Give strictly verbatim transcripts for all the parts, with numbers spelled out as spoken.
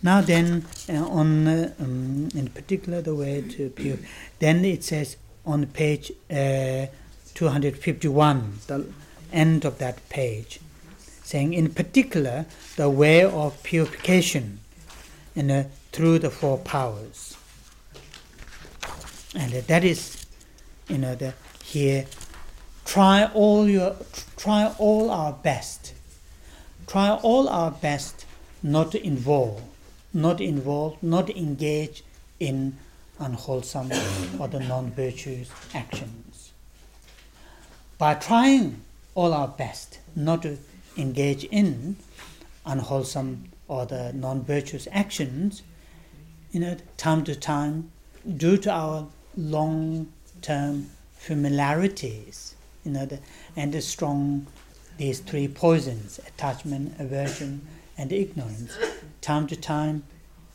Now then, uh, on uh, um, in particular the way to pure, then it says on page uh, two hundred fifty-one, the end of that page, saying in particular the way of purification, and uh, through the four powers, and uh, that is, you know, the here. Try all your, try all our best. Try all our best not to involve, not involve, not engage in unwholesome or the non-virtuous actions. By trying all our best not to engage in unwholesome or the non-virtuous actions, you know, time to time, due to our long-term familiarities, you know, the, and the strong, these three poisons, attachment, aversion, and ignorance, time to time,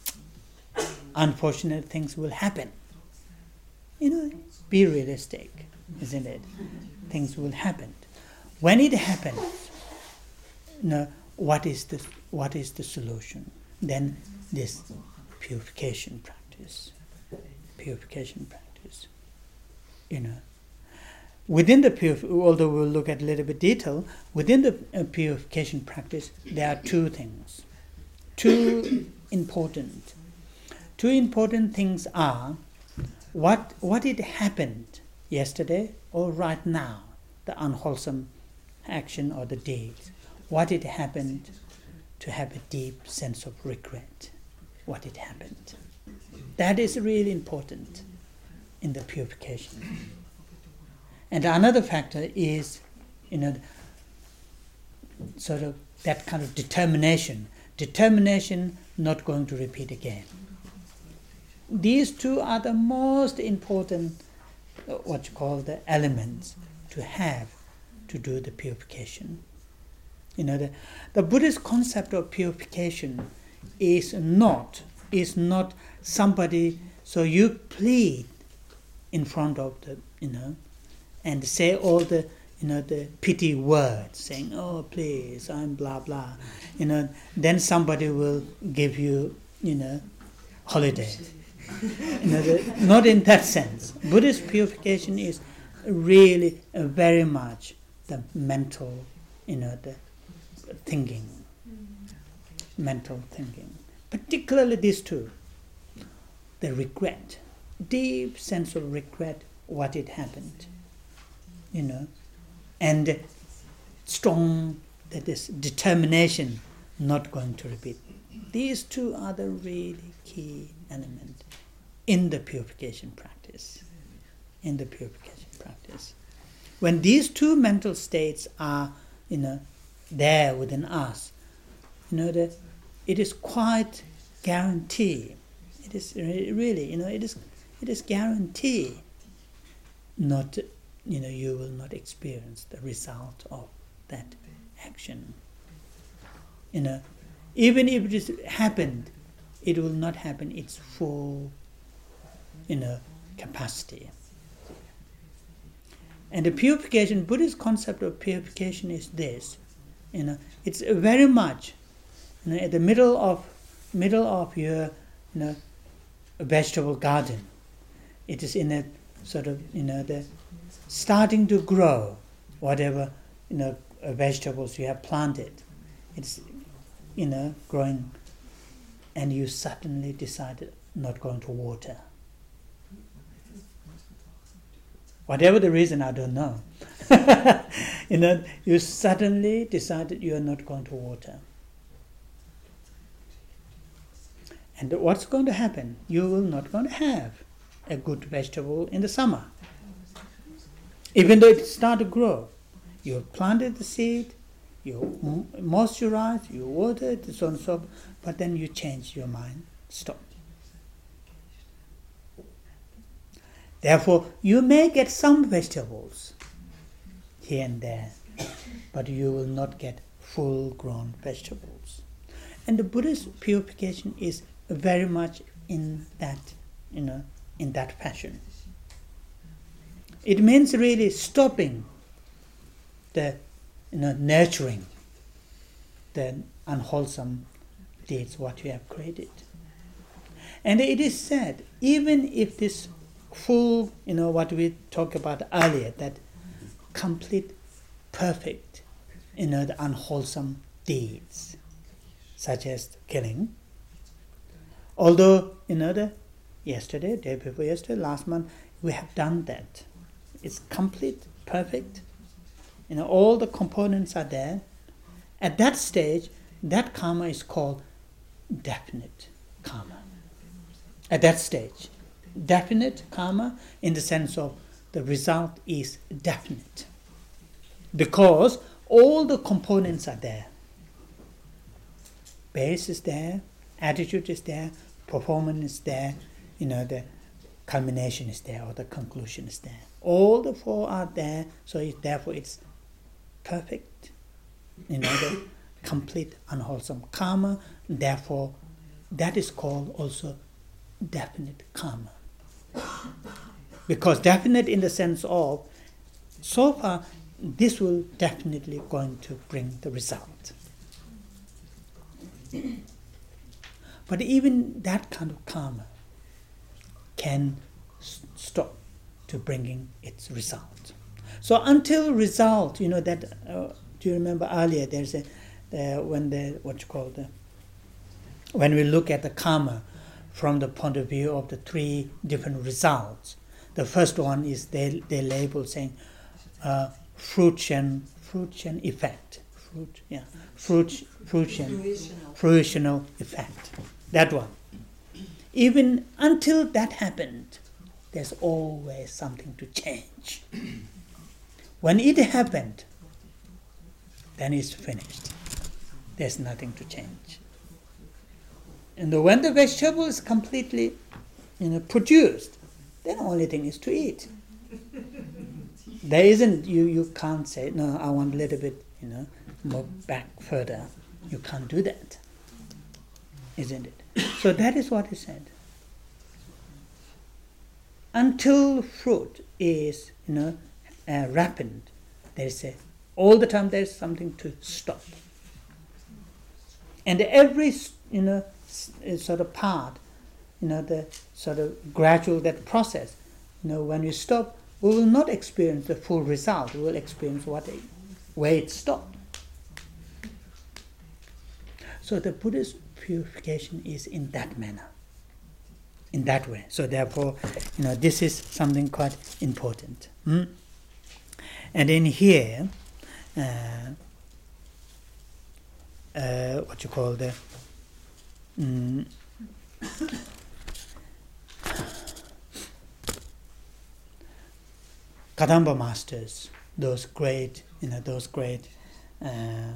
unfortunate things will happen. You know, be realistic, isn't it? Things will happen. When it happens, you know, what is the what is the solution? Then this purification practice, purification practice, you know. Within the purif- although we'll look at a little bit detail, within the uh, purification practice, there are two things. Two important. Two important things are what what it happened yesterday or right now, the unwholesome action or the deeds. What it happened to have a deep sense of regret. What it happened. That is really important in the purification. And another factor is, you know, sort of that kind of determination. Determination not going to repeat again. These two are the most important, uh, what you call the elements to have to do the purification. You know, the, the Buddhist concept of purification is not, is not somebody, so you plead in front of the, you know, and say all the, you know, the pity words, saying, oh, please, I'm blah, blah. You know, then somebody will give you, you know, holiday. You know, the, not in that sense. Buddhist purification is really uh, very much the mental, you know, the thinking, mental thinking. Particularly these two, the regret, deep sense of regret, what it happened. You know, and strong, that is determination, not going to repeat. These two are the really key elements in the purification practice. In the purification practice, when these two mental states are, you know, there within us, you know, that it is quite guaranteed. It is really, you know, it is it is guaranteed not. You know, you will not experience the result of that action. You know, even if it is happened, it will not happen its full, you know, capacity. And the purification, Buddhist concept of purification is this. You know, it's very much, you know, at the middle of middle of your, you know, vegetable garden. It is in a sort of, you know, the starting to grow, whatever, you know, vegetables you have planted. It's, you know, growing, and you suddenly decided not going to water. Whatever the reason, I don't know. You know, you suddenly decided you are not going to water. And what's going to happen? You will not going to have a good vegetable in the summer. Even though it started to grow, you planted the seed, you moisturize, you water it, so on and so forth, but then you change your mind, stop. Therefore, you may get some vegetables here and there, but you will not get full-grown vegetables. And the Buddhist purification is very much in that, you know, in that fashion. It means really stopping the, you know, nurturing the unwholesome deeds what you have created. And it is said, even if this full, you know, what we talked about earlier, that complete, perfect, you know, the unwholesome deeds, such as killing, although, you know, the yesterday, day before yesterday, last month, we have done that. It's complete, perfect. You know, all the components are there. At that stage, that karma is called definite karma. At that stage, definite karma in the sense of the result is definite. Because all the components are there. Base is there, attitude is there, performance is there, you know, the culmination is there, or the conclusion is there. All the four are there, so it, therefore it's perfect, you know, the complete unwholesome karma. Therefore, that is called also definite karma. Because definite in the sense of, so far, this will definitely going to bring the result. But even that kind of karma can s- stop to bringing its result. So until result, you know, that, uh, do you remember earlier, there's a, uh, when the, what you call the, when we look at the karma from the point of view of the three different results, the first one is they, they label saying uh, fruition, fruition effect. Fruit, yeah, fruit, fruition, fruitional. fruitional effect. That one. Even until that happened, there's always something to change. When it happened, then it's finished. There's nothing to change. And when the vegetable is completely, you know, produced, then the only thing is to eat. There isn't, you, you can't say, no, I want a little bit, you know, more back further. You can't do that, isn't it? So that is what is said. Until fruit is, you know, uh, ripened, there is a, all the time there is something to stop. And every, you know, sort of part, you know, the sort of gradual, that process, you know, when we stop, we will not experience the full result. We will experience what, where it stopped. So the Buddhist purification is in that manner, in that way. So therefore, you know, this is something quite important. Hmm? And in here, uh, uh, what you call the um, Kadamba masters, those great, you know, those great uh,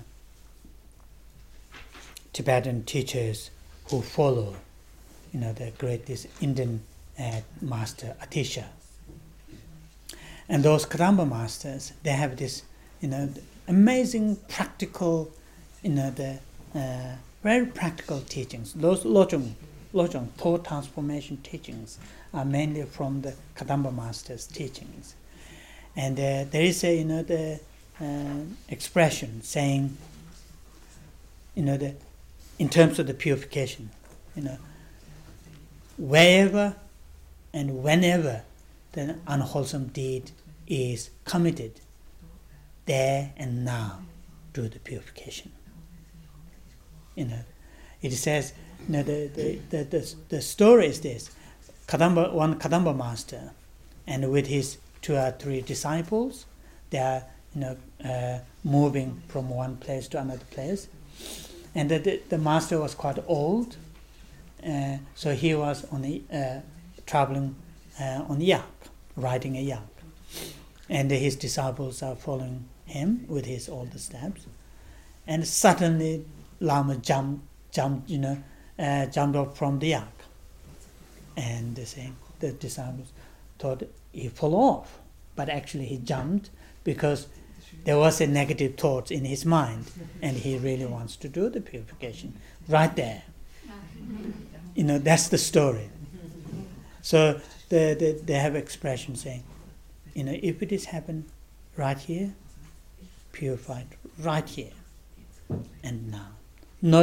Tibetan teachers who follow, you know, the great this Indian uh, master Atisha. And those Kadamba masters, they have this, you know, amazing practical, you know, the uh, very practical teachings. Those Lojong, Lojong thought transformation teachings are mainly from the Kadamba masters' teachings. And uh, there is a, you know, the uh, expression saying, you know, the in terms of the purification, you know, wherever and whenever the unwholesome deed is committed, there and now do the purification. You know, it says, you know, the the the, the, the story is this: Kadamba, one Kadamba master, and with his two or three disciples, they are, you know, uh, moving from one place to another place. And the, the, the master was quite old, uh, so he was on a, uh, traveling uh, on a yak, riding a yak. And his disciples are following him with his older steps. And suddenly Lama jumped, jumped, you know, uh, jumped up from the yak. And they say, the disciples thought he fell off, but actually he jumped because there was a negative thought in his mind, and he really wants to do the purification right there. You know, that's the story. So the, the, they have expression saying, you know, if it is happened right here, purified right here and now. Not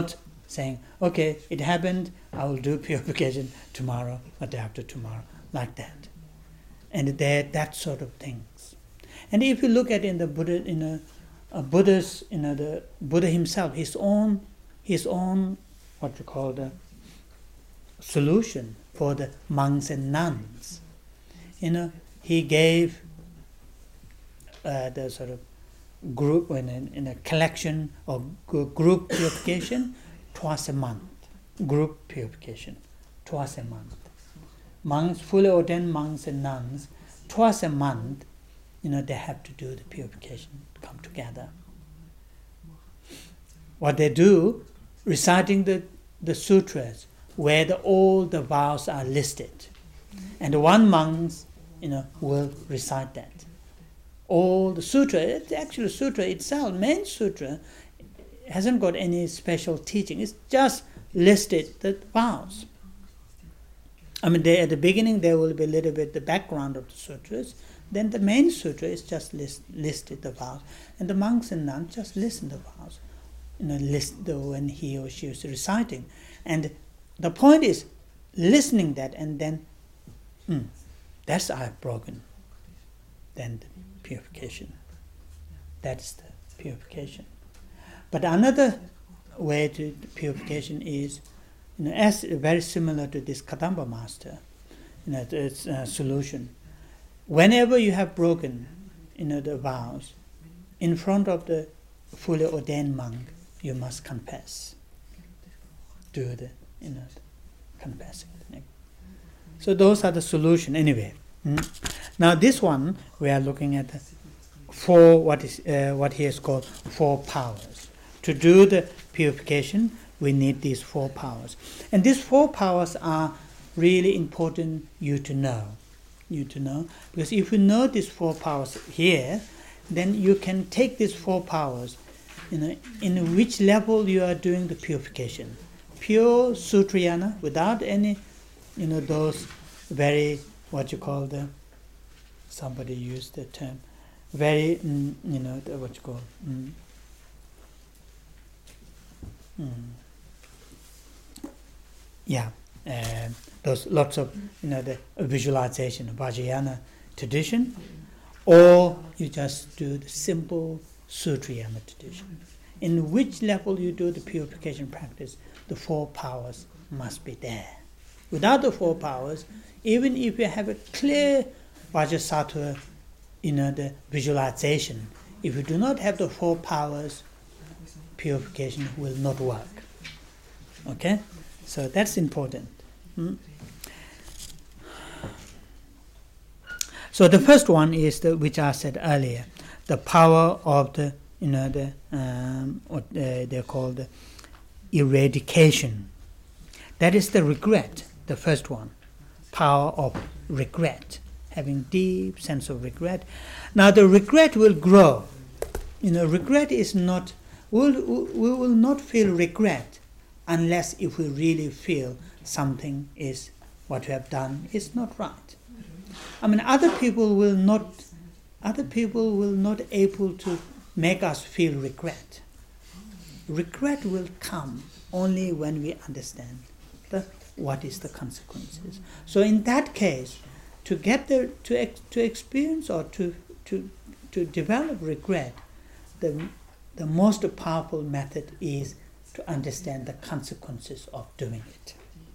saying, okay, it happened, I will do purification tomorrow or day after tomorrow, like that. And there, that sort of things. And if you look at in the Buddha, in a, a Buddha's, you know, the Buddha himself, his own, his own, what you call the solution for the monks and nuns, you know, he gave uh, the sort of group in a, in a collection of group purification twice a month. Group purification twice a month. Monks, fully ordained monks and nuns, twice a month, you know, they have to do the purification, come together. What they do, reciting the, the sutras, where the, all the vows are listed. And one monk, you know, will recite that. All the sutra, it's actually sutra itself, main sutra, hasn't got any special teaching. It's just listed the vows. I mean, they, at the beginning there will be a little bit the background of the sutras. Then the main sutra is just list, listed the vows, and the monks and nuns just listen the vows, you know, list the, when he or she is reciting. And the point is listening that, and then, mm, that's I have broken. Then the purification. That's the purification. But another way to purification is, you know, as very similar to this Kadamba master, you know, it's a solution. Whenever you have broken, you know, the vows, in front of the fully ordained monk, you must confess. Do the, you know, confessing. So those are the solution anyway. Mm. Now this one we are looking at the four, what is uh, what he has called four powers. To do the purification, we need these four powers, and these four powers are really important you to know, you to know, because if you know these four powers here, then you can take these four powers, you know, in which level you are doing the purification. Pure Sutrayana, without any, you know, those very, what you call the, somebody used the term, very, mm, you know, the, what you call, mm, mm, yeah, uh, those lots of, you know, the visualization of Vajrayana tradition, or you just do the simple Sutrayana tradition. In which level you do the purification practice, the four powers must be there. Without the four powers, even if you have a clear Vajrasattva, you know, the visualization, if you do not have the four powers, purification will not work. Okay? So that's important. Hmm? So the first one is the, which I said earlier, the power of the, you know, the um, what uh, they're called the eradication. That is the regret. The first one, power of regret, having deep sense of regret. Now the regret will grow. You know, regret is not. We'll, we will not feel regret unless if we really feel something is what we have done is not right. I mean, other people will not. Other people will not able to make us feel regret. Regret will come only when we understand the what is the consequences. So in that case, to get the to ex, to experience or to to to develop regret, the the most powerful method is to understand the consequences of doing it.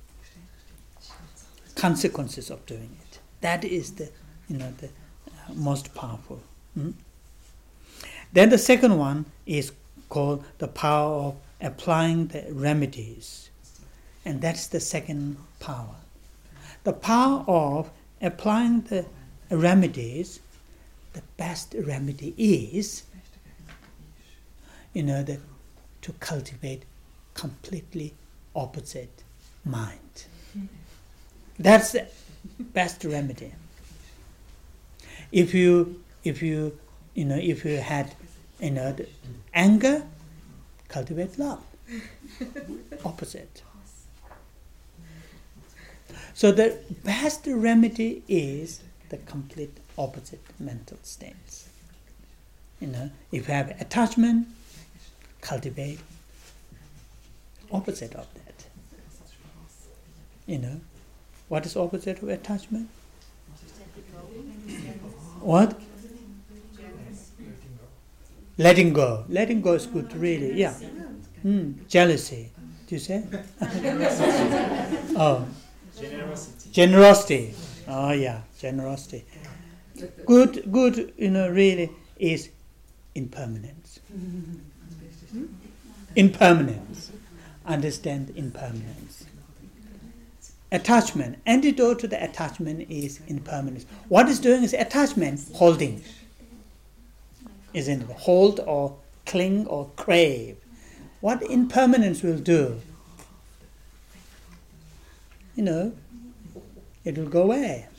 Consequences of doing it. That is the, you know, the uh, most powerful. Mm? Then the second one is called the power of applying the remedies. And that's the second power. The power of applying the remedies, the best remedy is, you know, the, to cultivate completely opposite mind. That's the best remedy. If you, if you, you know, if you had, you know, the anger, cultivate love. Opposite. So the best remedy is the complete opposite mental states. You know, if you have attachment, cultivate opposite of that. You know, what is opposite of attachment? What? Letting go. Letting go is good, really. Yeah. Mm. Jealousy. Do you say? Oh. Generosity. Generosity. Oh yeah, generosity. Good, good. You know, really is impermanence. Impermanence. Understand impermanence. Attachment. Antidote to the attachment is impermanence. What is doing is attachment, holding. Isn't it? Hold or cling or crave. What impermanence will do? You know, it will go away.